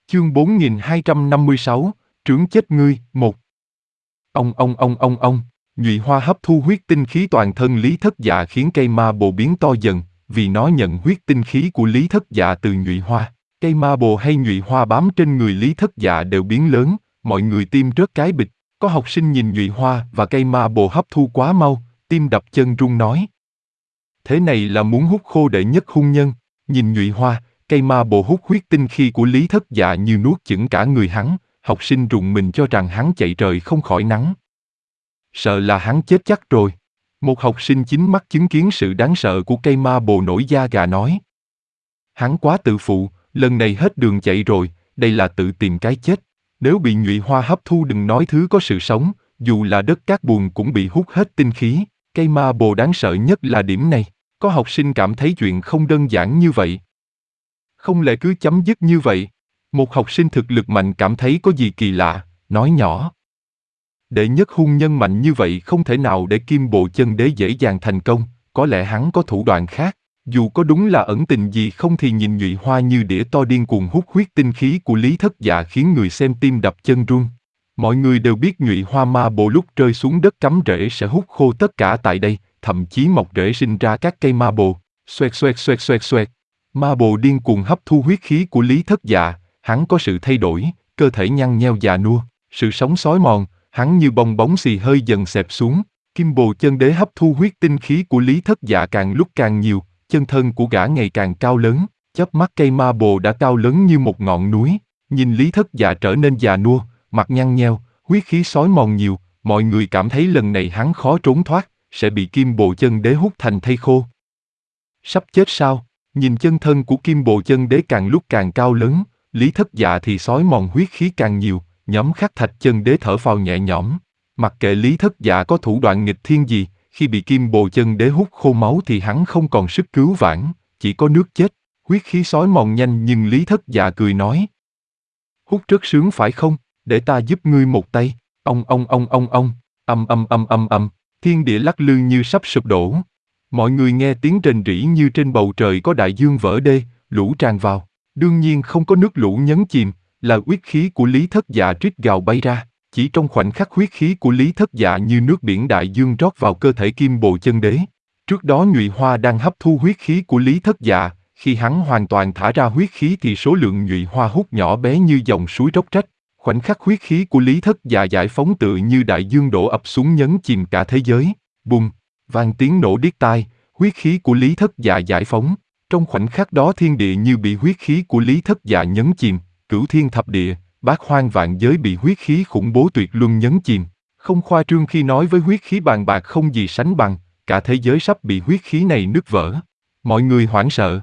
Chương 4256, trướng chết ngươi, 1. Ông, nhụy hoa hấp thu huyết tinh khí toàn thân Lý Thất Dạ khiến cây ma bồ biến to dần, vì nó nhận huyết tinh khí của Lý Thất Dạ từ nhụy hoa. Cây ma bồ hay nhụy hoa bám trên người Lý Thất Dạ đều biến lớn, mọi người tim rớt cái bịch. Có học sinh nhìn nhụy hoa và cây ma bồ hấp thu quá mau, tim đập chân run nói. Thế này là muốn hút khô đệ nhất hung nhân. Nhìn nhụy hoa, cây ma bồ hút huyết tinh khí của Lý Thất Dạ như nuốt chửng cả người hắn, học sinh rùng mình cho rằng hắn chạy trời không khỏi nắng. Sợ là hắn chết chắc rồi. Một học sinh chính mắt chứng kiến sự đáng sợ của cây ma bồ nổi da gà nói. Hắn quá tự phụ, lần này hết đường chạy rồi, đây là tự tìm cái chết. Nếu bị nhụy hoa hấp thu đừng nói thứ có sự sống, dù là đất cát bùn cũng bị hút hết tinh khí. Cây ma bồ đáng sợ nhất là điểm này. Có học sinh cảm thấy chuyện không đơn giản như vậy. Không lẽ cứ chấm dứt như vậy? Một học sinh thực lực mạnh cảm thấy có gì kỳ lạ, nói nhỏ. Đệ nhất hung nhân mạnh như vậy không thể nào để Kim Bộ Chân Đế dễ dàng thành công, có lẽ hắn có thủ đoạn khác. Dù có đúng là ẩn tình gì không thì nhìn nhụy hoa như đĩa to điên cuồng hút huyết tinh khí của Lý Thất Dạ khiến người xem tim đập chân run. Mọi người đều biết nhụy hoa ma bồ lúc rơi xuống đất cắm rễ sẽ hút khô tất cả tại đây, thậm chí mọc rễ sinh ra các cây ma bồ. Xoẹt xoẹt xoẹt xoẹt xoẹt. Ma bồ điên cuồng hấp thu huyết khí của Lý Thất Dạ, hắn có sự thay đổi, cơ thể nhăn nheo già nua, sự sống xói mòn, hắn như bong bóng xì hơi dần xẹp xuống. Kim Bồ Chân Đế hấp thu huyết tinh khí của Lý Thất Dạ càng lúc càng nhiều, chân thân của gã ngày càng cao lớn, chớp mắt cây ma bồ đã cao lớn như một ngọn núi. Nhìn Lý Thất Dạ trở nên già nua, mặt nhăn nheo, huyết khí xói mòn nhiều, mọi người cảm thấy lần này hắn khó trốn thoát, sẽ bị Kim Bồ Chân Đế hút thành thây khô. Sắp chết sao? Nhìn chân thân của Kim Bồ Chân Đế càng lúc càng cao lớn, Lý Thất Dạ thì xói mòn huyết khí càng nhiều, nhóm Khắc Thạch Chân Đế thở phào nhẹ nhõm. Mặc kệ Lý Thất Dạ có thủ đoạn nghịch thiên gì, khi bị Kim Bồ Chân Đế hút khô máu thì hắn không còn sức cứu vãn, chỉ có nước chết. Huyết khí xói mòn nhanh nhưng Lý Thất Dạ cười nói. Hút rất sướng phải không? Để ta giúp ngươi một tay. Âm. Thiên địa lắc lư như sắp sụp đổ. Mọi người nghe tiếng rền rĩ như trên bầu trời có đại dương vỡ đê, lũ tràn vào. Đương nhiên không có nước lũ nhấn chìm, là huyết khí của Lý Thất Dạ rít gào bay ra. Chỉ trong khoảnh khắc huyết khí của Lý Thất Dạ như nước biển đại dương rót vào cơ thể Kim Bồ Chân Đế. Trước đó nhụy hoa đang hấp thu huyết khí của Lý Thất Dạ, khi hắn hoàn toàn thả ra huyết khí thì số lượng nhụy hoa hút nhỏ bé như dòng suối róc rách. Khoảnh khắc huyết khí của Lý Thất Dạ giải phóng tựa như đại dương đổ ập xuống nhấn chìm cả thế giới. Bùng, vang tiếng nổ điếc tai, huyết khí của Lý Thất Dạ giải phóng. Trong khoảnh khắc đó thiên địa như bị huyết khí của Lý Thất Dạ nhấn chìm, cửu thiên thập địa, bát hoang vạn giới bị huyết khí khủng bố tuyệt luân nhấn chìm. Không khoa trương khi nói với huyết khí bàn bạc không gì sánh bằng, cả thế giới sắp bị huyết khí này nứt vỡ. Mọi người hoảng sợ.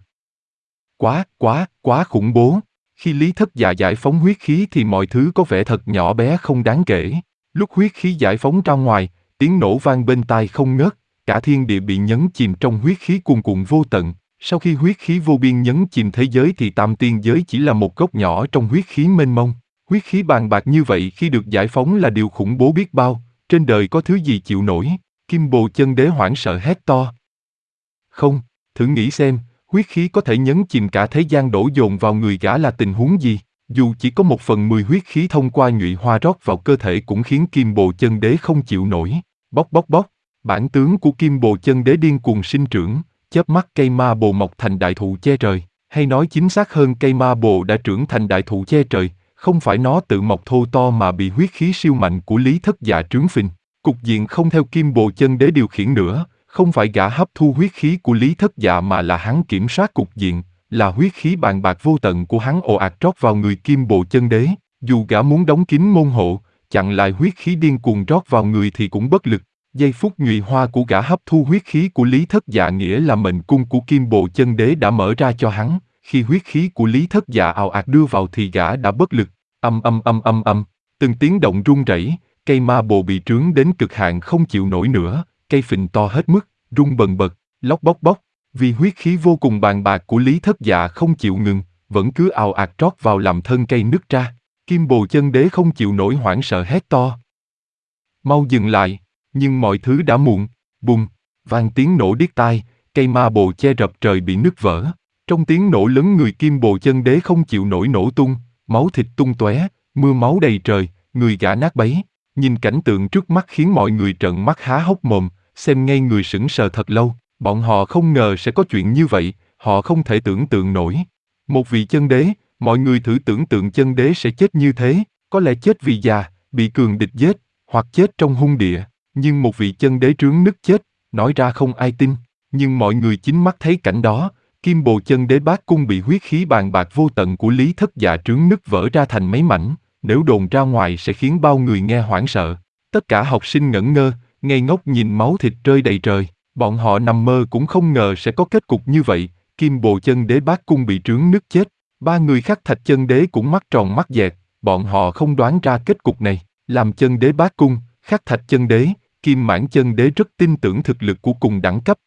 Quá khủng bố. Khi Lý Thất Dạ giải phóng huyết khí thì mọi thứ có vẻ thật nhỏ bé không đáng kể. Lúc huyết khí giải phóng ra ngoài, tiếng nổ vang bên tai không ngớt, cả thiên địa bị nhấn chìm trong huyết khí cuồn cuộn vô tận. Sau khi huyết khí vô biên nhấn chìm thế giới thì tam tiên giới chỉ là một góc nhỏ trong huyết khí mênh mông. Huyết khí bàn bạc như vậy khi được giải phóng là điều khủng bố biết bao, trên đời có thứ gì chịu nổi. Kim Bồ Chân Đế hoảng sợ hét to. Không, thử nghĩ xem, huyết khí có thể nhấn chìm cả thế gian đổ dồn vào người gã là tình huống gì? Dù chỉ có 1/10 huyết khí thông qua nhụy hoa rót vào cơ thể cũng khiến Kim Bồ Chân Đế không chịu nổi. Bốc. Bản tướng của Kim Bồ Chân Đế điên cuồng sinh trưởng, chớp mắt cây ma bồ mọc thành đại thụ che trời. Hay nói chính xác hơn cây ma bồ đã trưởng thành đại thụ che trời, không phải nó tự mọc thô to mà bị huyết khí siêu mạnh của Lý Thất Dạ trướng phình. Cục diện không theo Kim Bồ Chân Đế điều khiển nữa, không phải gã hấp thu huyết khí của Lý Thất Dạ mà là hắn kiểm soát cục diện, là huyết khí bàn bạc vô tận của hắn ồ ạt rót vào người Kim Bồ Chân Đế. Dù gã muốn đóng kín môn hộ, chặn lại huyết khí điên cuồng rót vào người thì cũng bất lực. Giây phút nhụy hoa của gã hấp thu huyết khí của Lý Thất Dạ nghĩa là mệnh cung của Kim Bồ Chân Đế đã mở ra cho hắn. Khi huyết khí của Lý Thất Dạ ào ạt đưa vào thì gã đã bất lực. Âm. Từng tiếng động rung rẩy, cây ma bồ bị trướng đến cực hạn không chịu nổi nữa, cây phình to hết mức, rung bần bật, lóc bóc. Vì huyết khí vô cùng bàn bạc của Lý Thất Dạ không chịu ngừng, vẫn cứ ào ạt trót vào làm thân cây nứt ra. Kim Bồ Chân Đế không chịu nổi hoảng sợ hét to. Mau dừng lại, nhưng mọi thứ đã muộn. Bùng, vang tiếng nổ điếc tai, cây ma bồ che rập trời bị nứt vỡ. Trong tiếng nổ lớn người Kim Bồ Chân Đế không chịu nổi nổ tung, máu thịt tung tóe, mưa máu đầy trời, người gã nát bấy. Nhìn cảnh tượng trước mắt khiến mọi người trợn mắt há hốc mồm, xem ngay người sững sờ thật lâu. Bọn họ không ngờ sẽ có chuyện như vậy, họ không thể tưởng tượng nổi. Một vị chân đế, mọi người thử tưởng tượng chân đế sẽ chết như thế, có lẽ chết vì già, bị cường địch giết, hoặc chết trong hung địa. Nhưng một vị chân đế trướng nứt chết, nói ra không ai tin. Nhưng mọi người chính mắt thấy cảnh đó, Kim Bồ chân đế bát cung bị huyết khí bàn bạc vô tận của Lý Thất Dạ trướng nứt vỡ ra thành mấy mảnh, nếu đồn ra ngoài sẽ khiến bao người nghe hoảng sợ. Tất cả học sinh ngẩn ngơ, ngây ngốc nhìn máu thịt rơi đầy trời, bọn họ nằm mơ cũng không ngờ sẽ có kết cục như vậy, Kim Bồ chân đế bát cung bị trướng nứt chết. Ba người khác Thạch chân đế cũng mắt tròn mắt dẹt, bọn họ không đoán ra kết cục này. Làm chân đế bát cung, Khắc Thạch chân đế, Kim Mãn chân đế rất tin tưởng thực lực của cùng đẳng cấp,